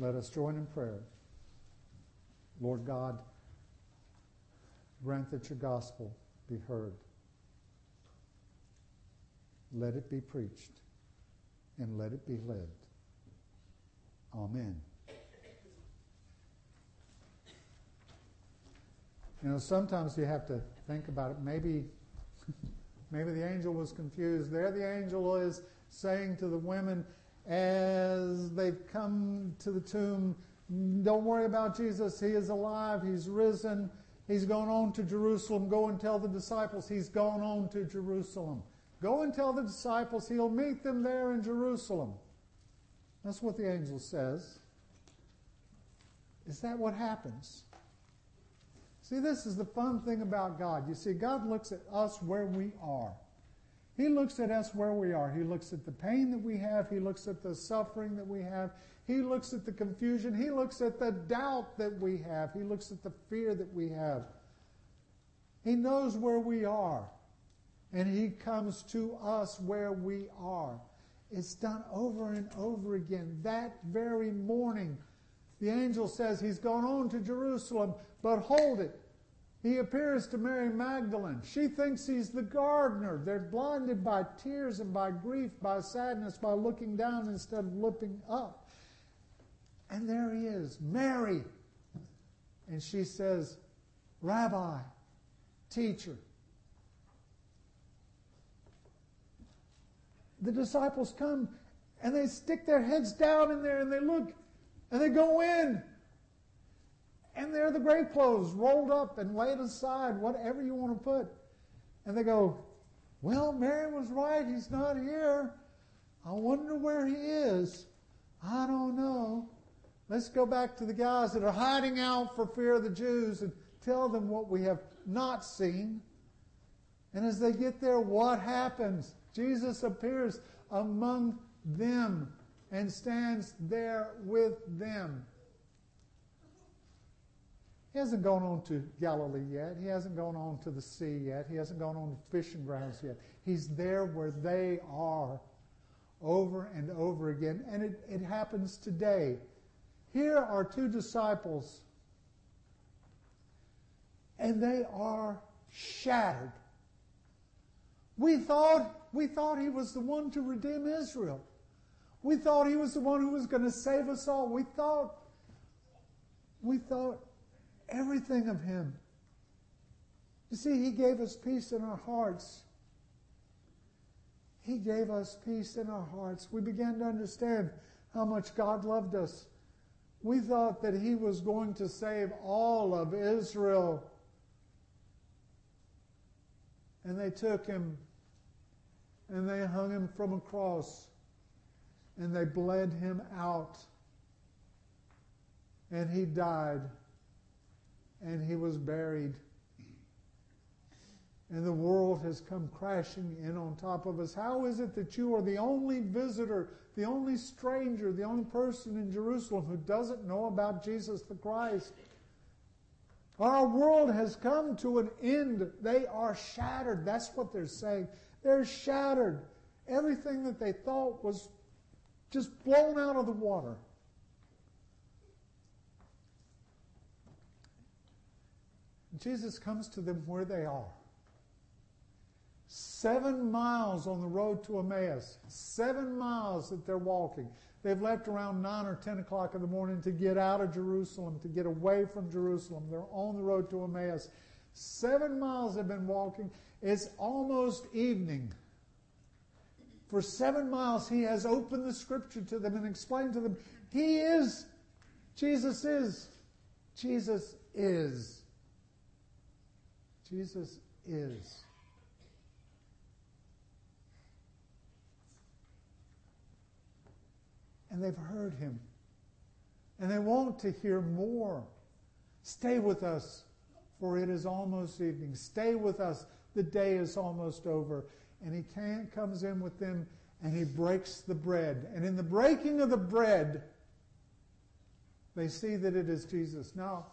Let us join in prayer. Lord God, grant that your gospel be heard. Let it be preached, and let it be lived. Amen. You know, sometimes you have to think about it. Maybe the angel was confused. There the angel is saying to the women as they've come to the tomb, don't worry about Jesus. He is alive. He's risen. He's gone on to Jerusalem. Go and tell the disciples he's gone on to Jerusalem. Go and tell the disciples he'll meet them there in Jerusalem. That's what the angel says. Is that what happens? See, this is the fun thing about God. You see, God looks at us where we are. He looks at us where we are. He looks at the pain that we have. He looks at the suffering that we have. He looks at the confusion. He looks at the doubt that we have. He looks at the fear that we have. He knows where we are. And He comes to us where we are. It's done over and over again. That very morning, the angel says he's gone on to Jerusalem, but hold it. He appears to Mary Magdalene. She thinks he's the gardener. They're blinded by tears and by grief, by sadness, by looking down instead of looking up. And there he is, Mary. And she says, Rabbi, teacher. The disciples come and they stick their heads down in there and they look and they go in. And there are the grave clothes rolled up and laid aside, whatever you want to put. And they go, well, Mary was right. He's not here. I wonder where he is. I don't know. Let's go back to the guys that are hiding out for fear of the Jews and tell them what we have not seen. And as they get there, what happens? Jesus appears among them and stands there with them. He hasn't gone on to Galilee yet. He hasn't gone on to the sea yet. He hasn't gone on to fishing grounds yet. He's there where they are over and over again. And it happens today. Here are two disciples, and they are shattered. We thought he was the one to redeem Israel. We thought he was the one who was going to save us all. We thought everything of him. You see, he gave us peace in our hearts. He gave us peace in our hearts. We began to understand how much God loved us. We thought that he was going to save all of Israel. And they took him and they hung him from a cross and they bled him out. And he died. And he was buried. And the world has come crashing in on top of us. How is it that you are the only visitor, the only stranger, the only person in Jerusalem who doesn't know about Jesus the Christ? Our world has come to an end. They are shattered. That's what they're saying. They're shattered. Everything that they thought was just blown out of the water. Jesus comes to them where they are. 7 miles on the road to Emmaus. 7 miles that they're walking. They've left around 9 or 10 o'clock in the morning to get out of Jerusalem, to get away from Jerusalem. They're on the road to Emmaus. 7 miles they've been walking. It's almost evening. For 7 miles he has opened the Scripture to them and explained to them, He is, Jesus is, Jesus is. Jesus is. And they've heard him. And they want to hear more. Stay with us, for it is almost evening. Stay with us, the day is almost over. And he comes in with them and he breaks the bread. And in the breaking of the bread, they see that it is Jesus. Now,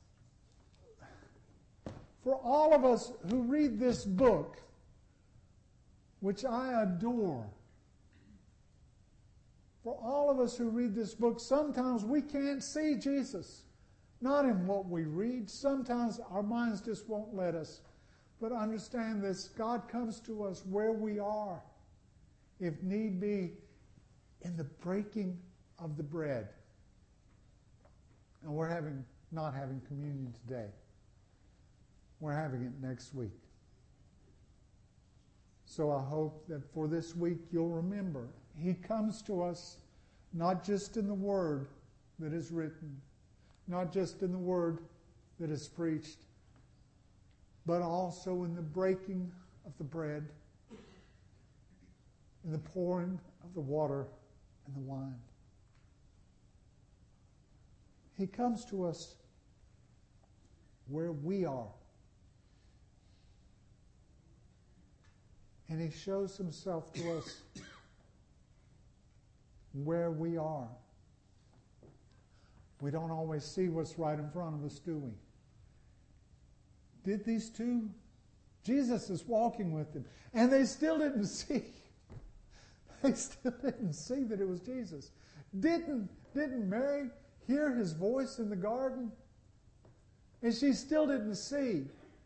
for all of us who read this book, which I adore, For all of us who read this book, sometimes we can't see Jesus. Not in what we read. Sometimes our minds just won't let us. But understand this, God comes to us where we are, if need be, in the breaking of the bread. And we're not having communion today. We're having it next week. So I hope that for this week you'll remember, He comes to us not just in the word that is written, not just in the word that is preached, but also in the breaking of the bread, in the pouring of the water and the wine. He comes to us where we are. And He shows Himself to us where we are. We don't always see what's right in front of us, do we? Did these two? Jesus is walking with them, and they still didn't see. They still didn't see that it was Jesus. Didn't Mary hear His voice in the garden? And she still didn't see.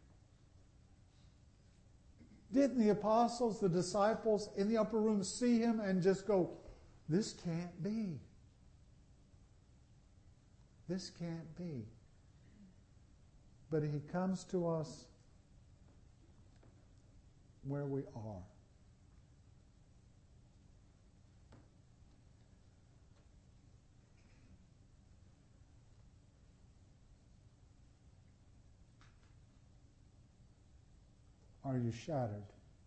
Didn't the apostles, the disciples in the upper room see Him and just go, this can't be. This can't be. But He comes to us where we are. Are you shattered?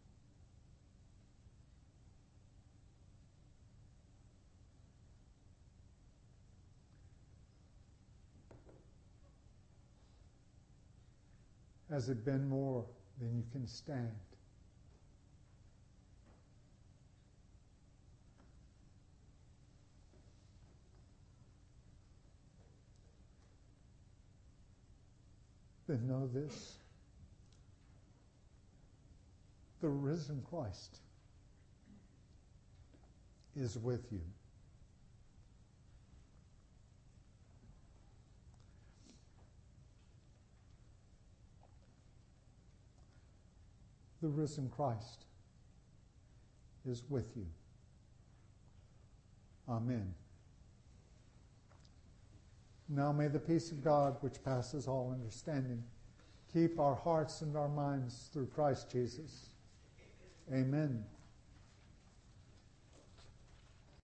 Has it been more than you can stand? Then know this. The risen Christ is with you. The risen Christ is with you. Amen. Now may the peace of God, which passes all understanding, keep our hearts and our minds through Christ Jesus. Amen.